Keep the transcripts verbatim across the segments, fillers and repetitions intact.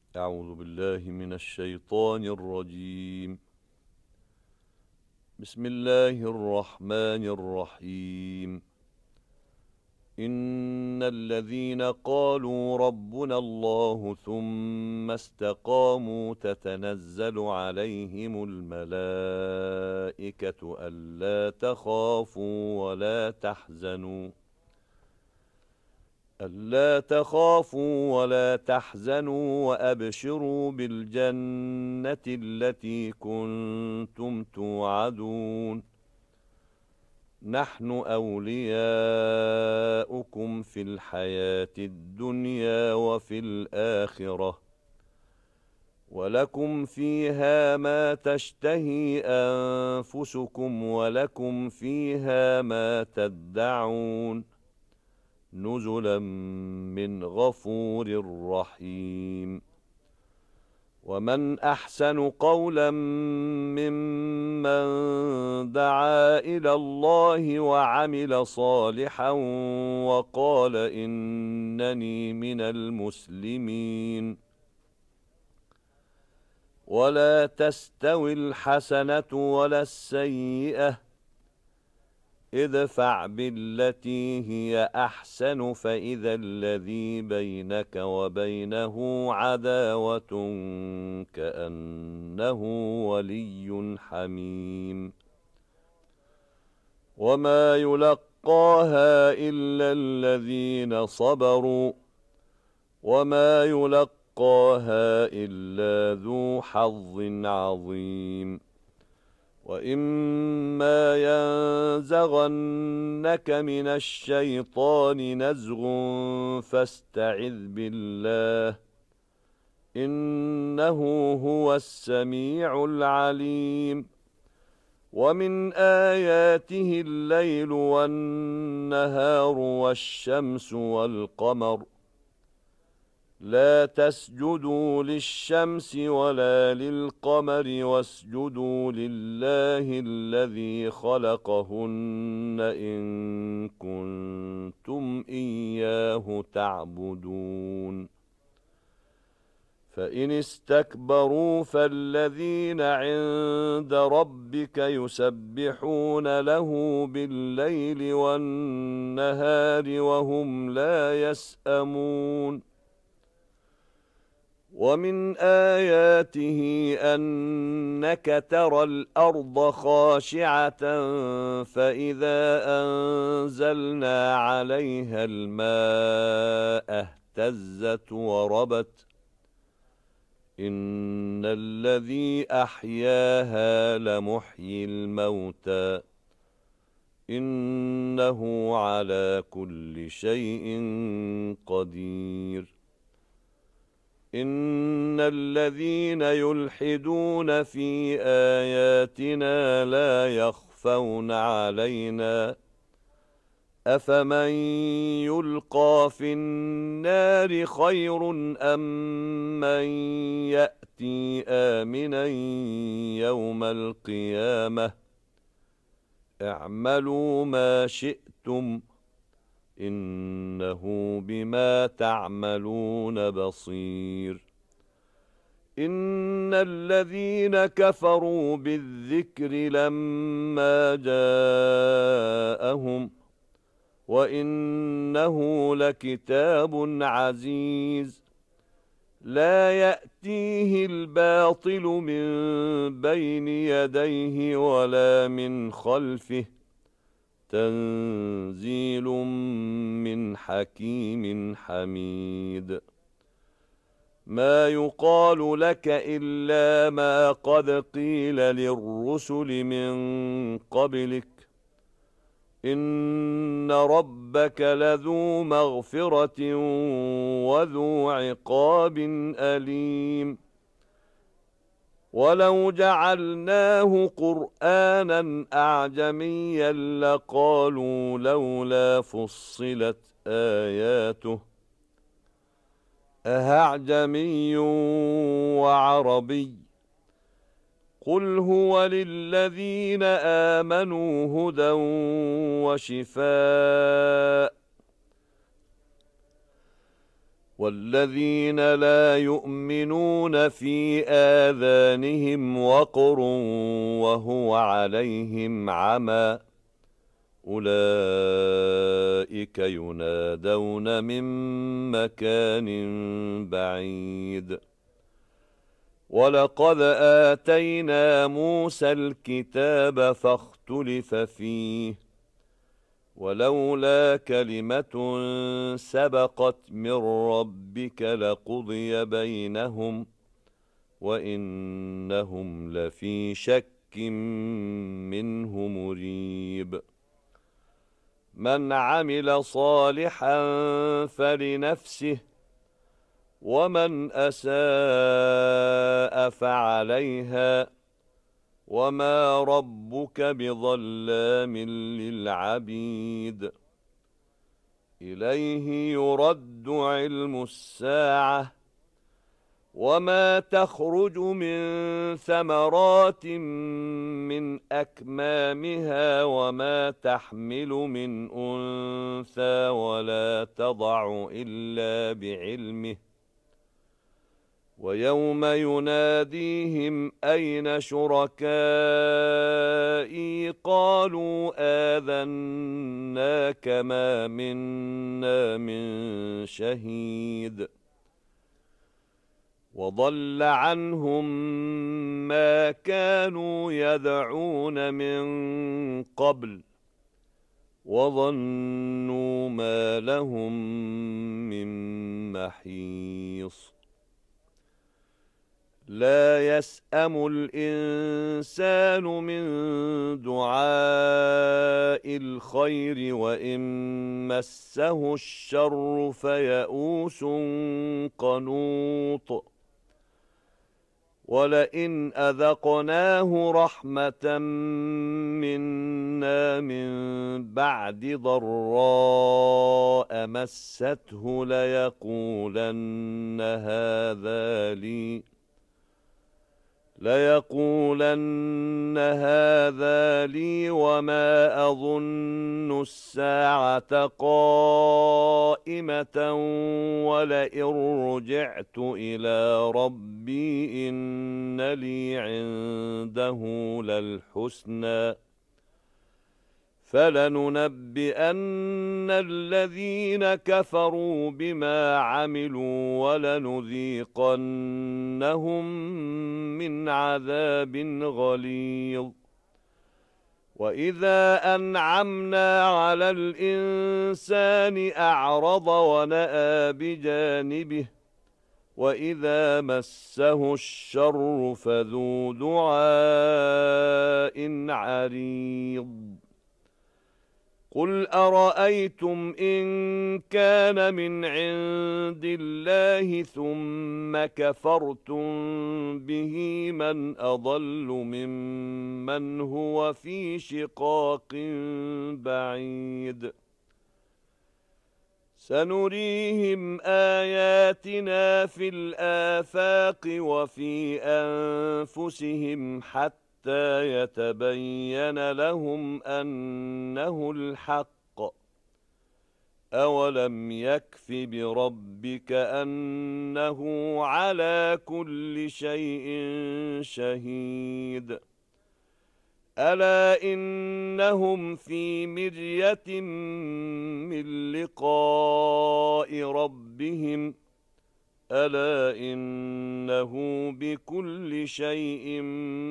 أعوذ بالله من الشيطان الرجيم. بسم الله الرحمن الرحيم. إن الذين قالوا ربنا الله ثم استقاموا تتنزل عليهم الملائكة ألا تخافوا ولا تحزنوا ألا تخافوا ولا تحزنوا وأبشروا بالجنة التي كنتم توعدون. نحن أولياؤكم في الحياة الدنيا وفي الآخرة، ولكم فيها ما تشتهي أنفسكم ولكم فيها ما تدعون، نزلا من غفور رحيم. ومن أحسن قولا ممن دعا إلى الله وعمل صالحا وقال إنني من المسلمين. ولا تستوي الحسنة ولا السيئة، ادفع بالتي هي أحسن فإذا الذي بينك وبينه عداوة كأنه ولي حميم. وما يلقاها إلا الذين صبروا، وما يلقاها إلا ذو حظ عظيم. وإما ينزغنك من الشيطان نزغ فاستعذ بالله، إنه هو السميع العليم. ومن آياته الليل والنهار والشمس والقمر، لا تسجدوا للشمس ولا للقمر واسجدوا لله الذي خلقهن إن كنتم إياه تعبدون. فإن استكبروا فالذين عند ربك يسبحون له بالليل والنهار وهم لا يسأمون. ومن آياته أنك ترى الأرض خاشعة فإذا أنزلنا عليها الماء اهتزت وربت، إن الذي أحياها لمحيي الموتى، إنه على كل شيء قدير. إن الذين يلحدون في آياتنا لا يخفون علينا، أفمن يلقى في النار خير أم من يأتي آمنا يوم القيامة. اعملوا ما شئتم إنه بما تعملون بصير. إن الذين كفروا بالذكر لما جاءهم وإنه لكتاب عزيز، لا يأتيه الباطل من بين يديه ولا من خلفه، تنزيل من حكيم حميد. ما يقال لك إلا ما قد قيل للرسل من قبلك، إن ربك لذو مغفرة وذو عقاب أليم. ولو جعلناه قرآنا أعجميا لقالوا لولا فصلت آياته، أأعجمي وعربي، قل هو للذين آمنوا هدى وشفاء والذين لا يؤمنون في آذانهم وقر وهو عليهم عمى أولئك ينادون من مكان بعيد ولقد آتينا موسى الكتاب فاختلف فيه ولولا كلمة سبقت من ربك لقضي بينهم وإنهم لفي شك منه مريب من عمل صالحا فلنفسه ومن أساء فعليها وما ربك بظلام للعبيد إليه يرد علم الساعة وما تخرج من ثمرات من أكمامها وما تحمل من أنثى ولا تضع إلا بعلمه ويوم يناديهم أين شركائي قالوا آذناك ما منا من شهيد وضل عنهم ما كانوا يدعون من قبل وظنوا ما لهم من محيص لا يسأم الإنسان من دعاء الخير وإن مسه الشر فيئوس قنوط ولئن أذقناه رحمة منا من بعد ضراء مسته ليقولن هذا لي ليقولن هذا لي وما أظن الساعة قائمة ولئن رجعت إلى ربي إن لي عنده للحسنى فلننبئن الذين كفروا بما عملوا ولنذيقنهم من عذاب غليظ وإذا أنعمنا على الإنسان أعرض ونأى بجانبه وإذا مسه الشر فذو دعاء عريض قل أرأيتم إن كان من عند الله ثم كفرتم به من أضل ممن هو في شقاق بعيد سنريهم آياتنا في الآفاق وفي أنفسهم حتى حتى يتبين لهم أنه الحق أولم يكف بربك أنه على كل شيء شهيد ألا إنهم في مرية من لقاء ربهم ألا إنه بكل شيء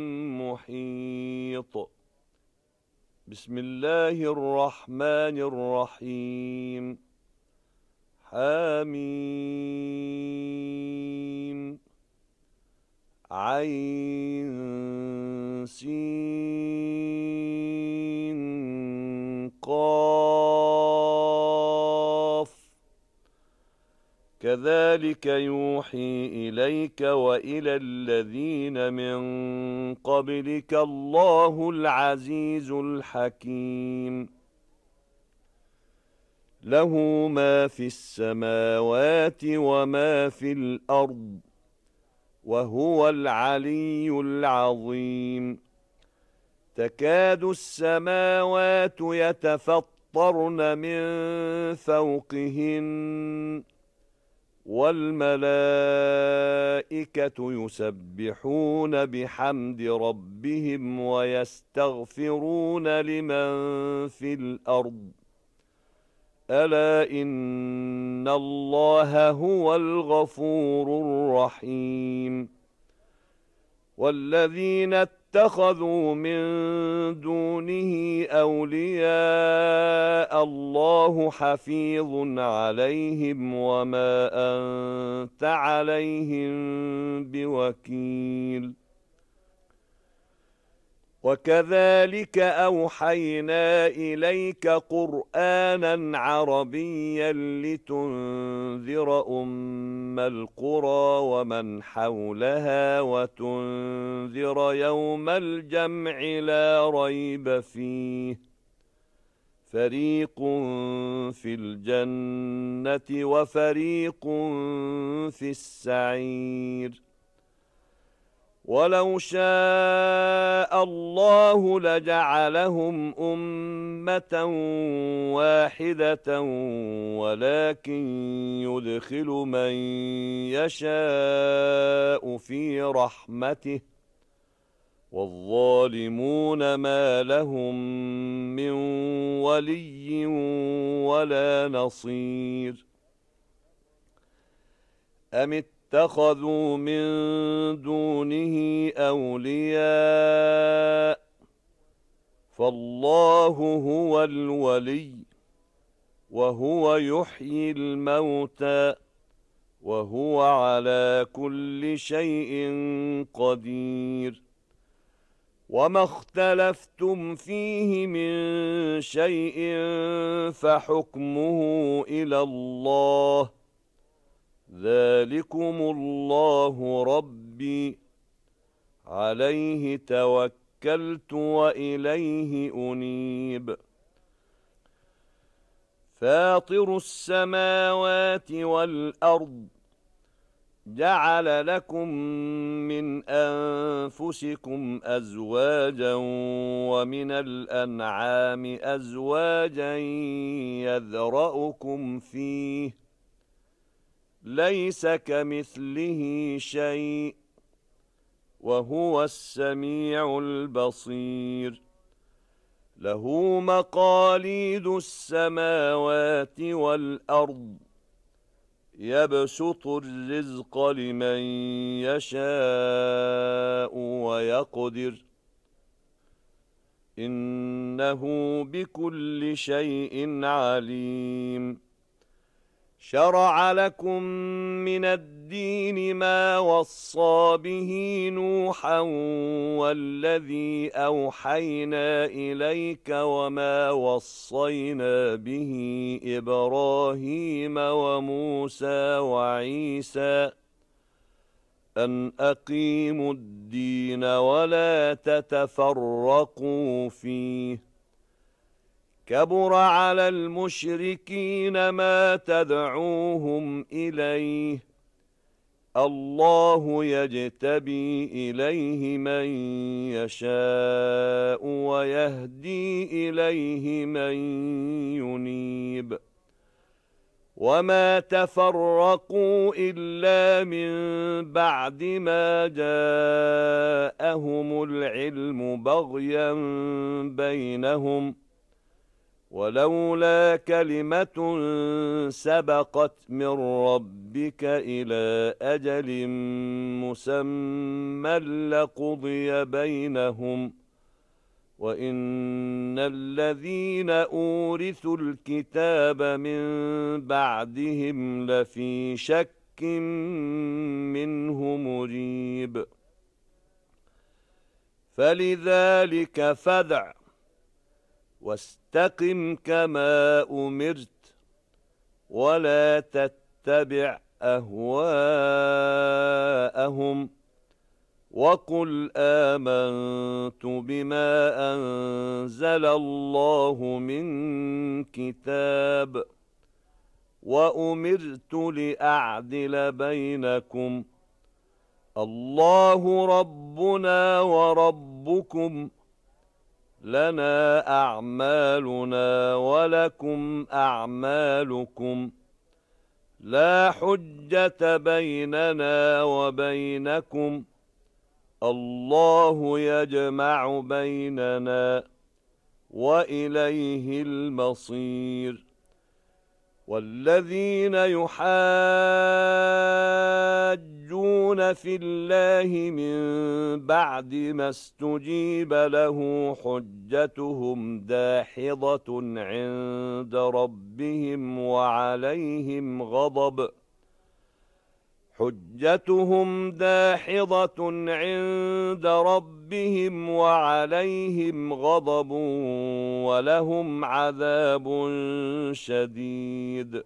محيط بسم الله الرحمن الرحيم حميم عين سين قاف كذلك يوحي إليك وإلى الذين من قبلك الله العزيز الحكيم له ما في السماوات وما في الأرض وهو العلي العظيم تكاد السماوات يتفطرن من فوقهن والملائكة يسبحون بحمد ربهم ويستغفرون لمن في الأرض ألا إن الله هو الغفور الرحيم والذين اتخذوا من دونه أولياء الله حفيظ عليهم وما أنت عليهم بوكيل وكذلك أوحينا إليك قرآنا عربيا لتنذر أم القرى ومن حولها وتنذر يوم الجمع لا ريب فيه فريق في الجنة وفريق في السعير ولو شاء الله لجعلهم أمة واحدة ولكن يدخل من يشاء في رحمته والظالمون ما لهم من ولي ولا نصير أم اتخذوا من دونه أولياء فالله هو الولي وهو يحيي الموتى وهو على كل شيء قدير وما اختلفتم فيه من شيء فحكمه إلى الله ذلكم الله ربي عليه توكلت وإليه أنيب فاطر السماوات والأرض جعل لكم من أنفسكم أزواجا ومن الأنعام أزواجا يذرأكم فيه ليس كمثله شيء وهو السميع البصير له مقاليد السماوات والأرض يبسط الرزق لمن يشاء ويقدر إنه بكل شيء عليم شرع لكم من الدين ما وصى به نوحا والذي أوحينا إليك وما وصينا به إبراهيم وموسى وعيسى أن أقيموا الدين ولا تتفرقوا فيه كبر على المشركين ما تدعوهم إليه الله يجتبي إليه من يشاء ويهدي إليه من ينيب وما تفرقوا إلا من بعد ما جاءهم العلم بغيا بينهم ولولا كلمة سبقت من ربك إلى أجل مسمى لقضي بينهم وإن الذين أورثوا الكتاب من بعدهم لفي شك منه مريب فلذلك فادع واستقم كما أمرت ولا تتبع أهواءهم وقل آمنت بما أنزل الله من كتاب وأمرت لأعدل بينكم الله ربنا وربكم لنا أعمالنا ولكم أعمالكم لا حجة بيننا وبينكم، الله يجمع بيننا وإليه المصير. والذين يحاجون في الله من بعد ما استجيب له حجتهم داحضة عند ربهم وعليهم غضب حجتهم داحضة عند ربهم وعليهم غضب ولهم عذاب شديد.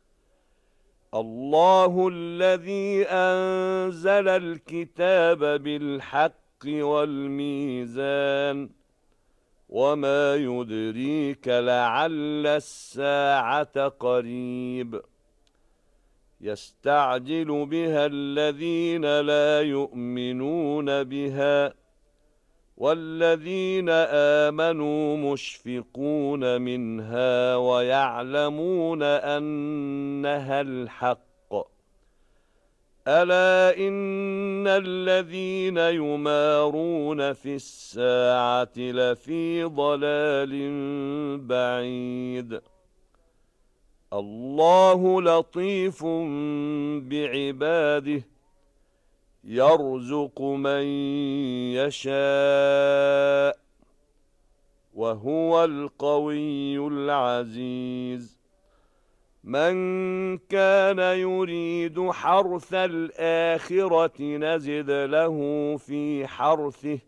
الله الذي أنزل الكتاب بالحق والميزان، وما يدريك لعل الساعة قريب. يستعجل بها الذين لا يؤمنون بها، والذين آمنوا مشفقون منها ويعلمون أنها الحق. ألا إن الذين يمارون في الساعة لفي ضلال بعيد. الله لطيف بعباده يرزق من يشاء وهو القوي العزيز. من كان يريد حرث الآخرة نزد له في حرثه،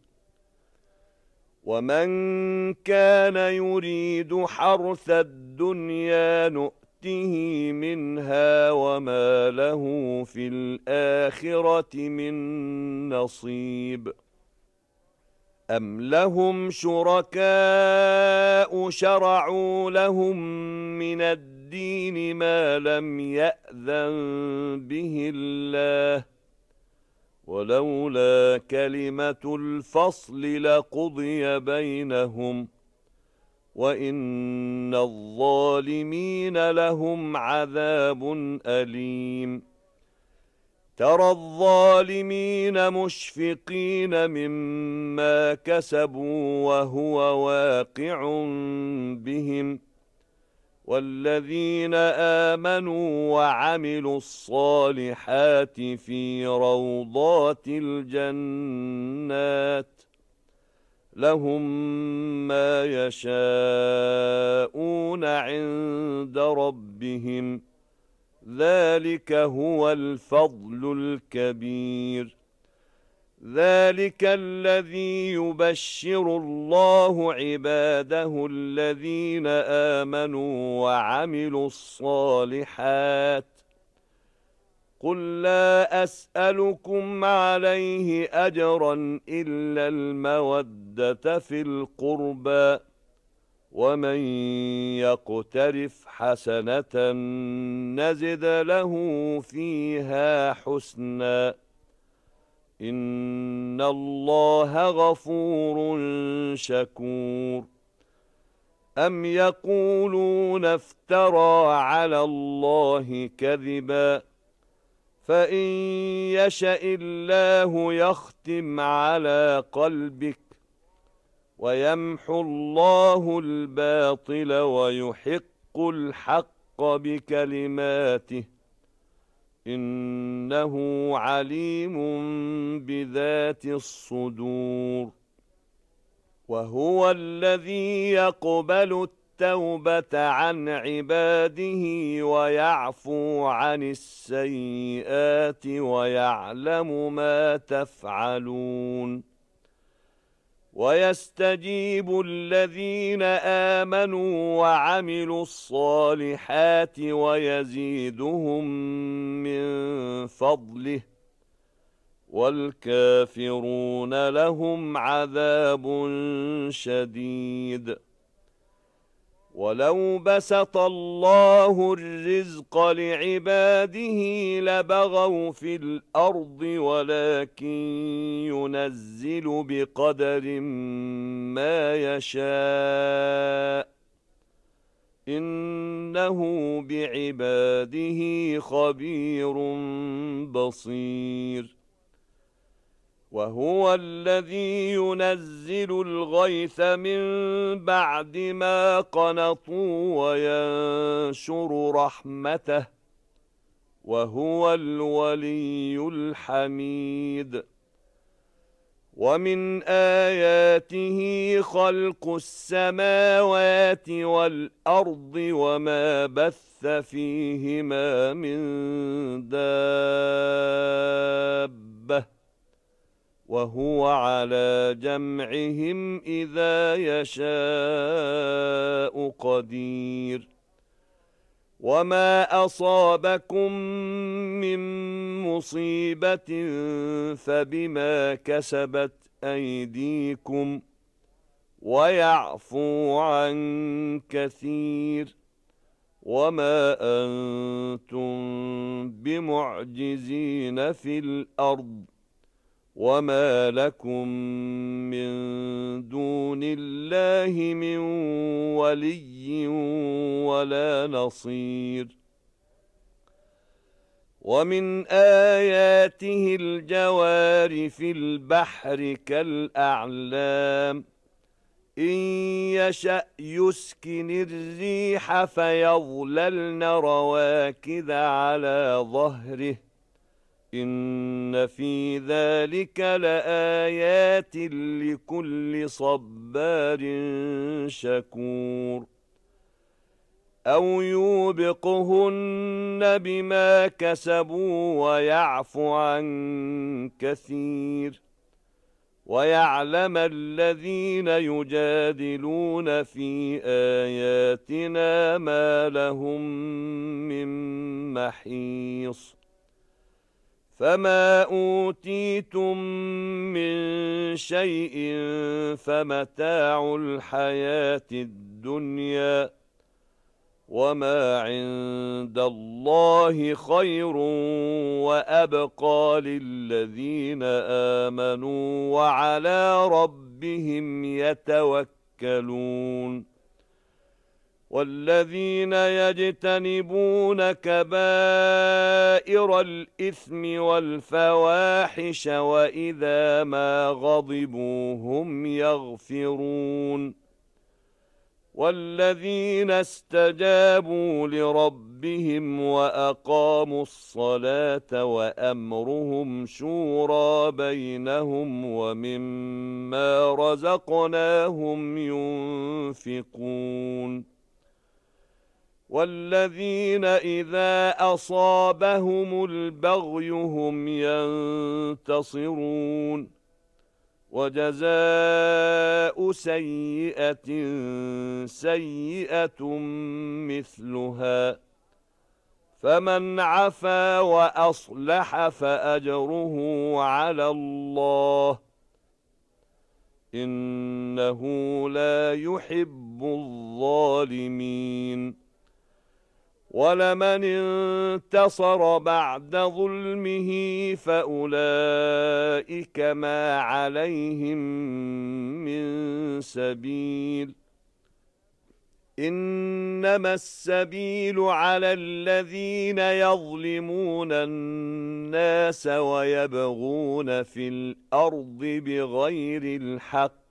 ومن كان يريد حرث الدنيا نؤته منها وما له في الآخرة من نصيب. أم لهم شركاء شرعوا لهم من الدين ما لم يأذن به الله، ولولا كلمة الفصل لقضي بينهم، وإن الظالمين لهم عذاب أليم. ترى الظالمين مشفقين مما كسبوا وهو واقع بهم، والذين آمنوا وعملوا الصالحات في روضات الجنات لهم ما يشاءون عند ربهم، ذلك هو الفضل الكبير. ذلك الذي يبشر الله عباده الذين آمنوا وعملوا الصالحات. قل لا أسألكم عليه أجرا إلا المودة في القربى، ومن يقترف حسنة نزد له فيها حسنا، إن الله غفور شكور. أم يقولون افترى على الله كذبا، فإن يشأ الله يختم على قلبك ويمحو الله الباطل ويحق الحق بكلماته، إنه عليم بذات الصدور. وهو الذي يقبل التوبة عن عباده ويعفو عن السيئات ويعلم ما تفعلون. ويستجيب الذين آمنوا وعملوا الصالحات ويزيدهم من فضله، والكافرون لهم عذاب شديد. ولو بسط الله الرزق لعباده لبغوا في الأرض، ولكن ينزل بقدر ما يشاء، إنه بعباده خبير بصير وهو الذي ينزل الغيث من بعد ما قنطوا وينشر رحمته وهو الولي الحميد ومن آياته خلق السماوات والأرض وما بث فيهما من دابة وهو على جمعهم إذا يشاء قدير وما أصابكم من مصيبة فبما كسبت أيديكم ويعفو عن كثير وما أنتم بمعجزين في الأرض وما لكم من دون الله من ولي ولا نصير ومن آياته الجوار في البحر كالأعلام إن يشأ يسكن الريح فيظللن رواكد على ظهره إن في ذلك لآيات لكل صبار شكور أو يوبقهن بما كسبوا ويعفو عن كثير ويعلم الذين يجادلون في آياتنا ما لهم من محيص فما أوتيتم من شيء فمتاع الحياة الدنيا وما عند الله خير وأبقى للذين آمنوا وعلى ربهم يتوكلون والذين يجتنبون كبائر الإثم والفواحش وإذا ما غضبوا هم يغفرون والذين استجابوا لربهم وأقاموا الصلاة وأمرهم شورى بينهم ومما رزقناهم ينفقون والذين إذا أصابهم البغي هم ينتصرون وجزاء سيئة سيئة مثلها فمن عفا وأصلح فأجره على الله إنه لا يحب الظالمين ولمن انتصر بعد ظلمه فأولئك ما عليهم من سبيل إنما السبيل على الذين يظلمون الناس ويبغون في الأرض بغير الحق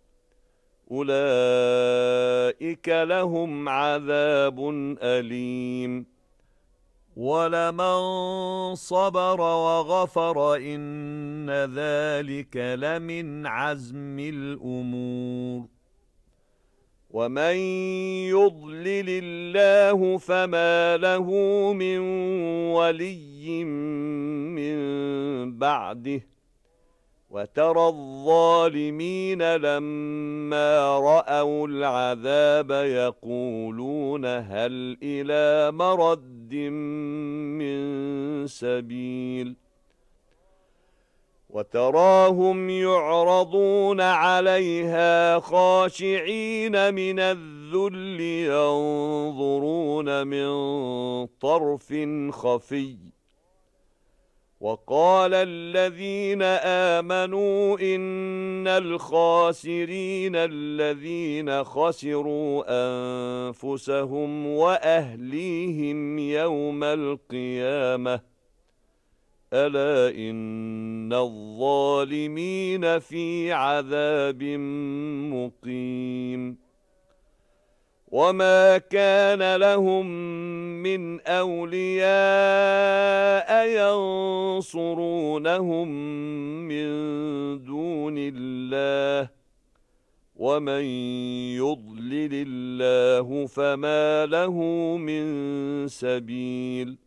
أولئك لهم عذاب أليم ولمن صبر وغفر إن ذلك لمن عزم الأمور ومن يضلل الله فما له من ولي من بعده وترى الظالمين لما رأوا العذاب يقولون هل إلى مرد من سبيل وتراهم يعرضون عليها خاشعين من الذل ينظرون من طرف خفي وقال الذين آمنوا إن الخاسرين الذين خسروا أنفسهم وأهليهم يوم القيامة ألا إن الظالمين في عذاب مقيم وما كان لهم من أولياء ينصرونهم من دون الله ومن يضلل الله فما له من سبيل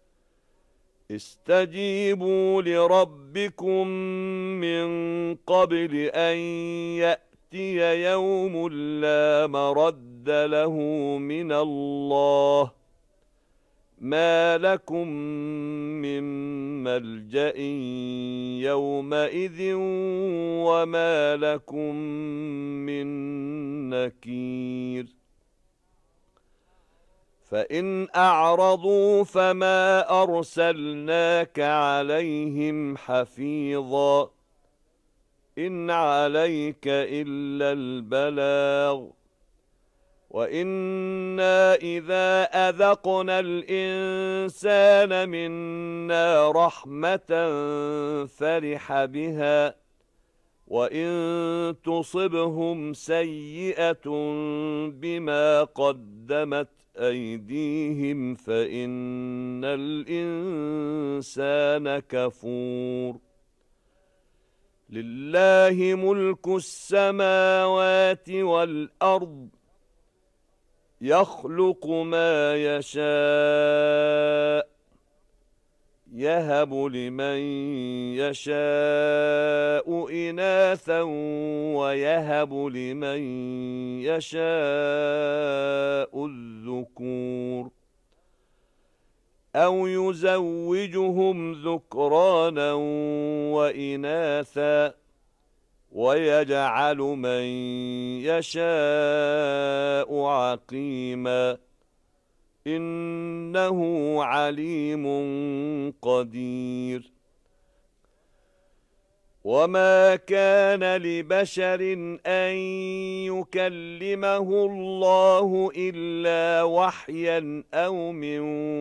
استجيبوا لربكم من قبل أن يأتي يوم لا مرد له من الله ما لكم من ملجأ يومئذ وما لكم من نكير فإن أعرضوا فما أرسلناك عليهم حفيظا إن عليك إلا البلاغ وإنا إذا أذقنا الإنسان منا رحمة فرح بها وإن تصبهم سيئة بما قدمت أيديهم فإن الإنسان كفور لله ملك السماوات والأرض يخلق ما يشاء يهب لمن يشاء إناثا ويهب لمن يشاء الذكور أو يزوجهم ذكرانا وإناثا ويجعل من يشاء عقيما إنه عليم قدير وما كان لبشر أن يكلمه الله إلا وحيا أو من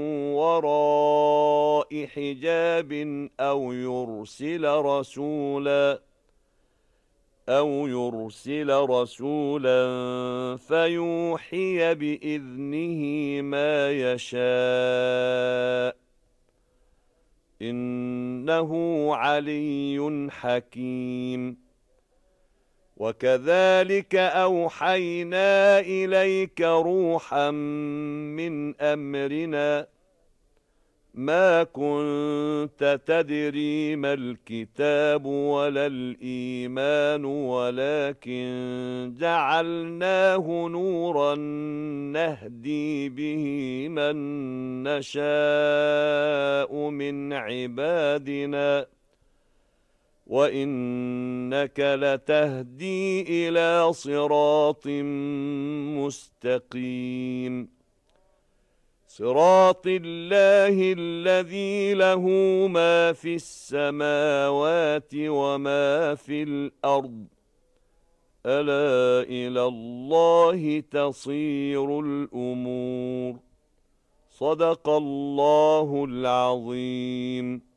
وراء حجاب أو يرسل رسولا أو يرسل رسولا فيوحي بإذنه ما يشاء إنه علي حكيم وكذلك أوحينا إليك روحا من أمرنا ما كنت تدري ما الكتاب ولا الإيمان ولكن جعلناه نورا نهدي به من نشاء من عبادنا وإنك لتهدي إلى صراط مستقيم صراط الله الذي له ما في السماوات وما في الأرض ألا إلى الله تصير الأمور صدق الله العظيم.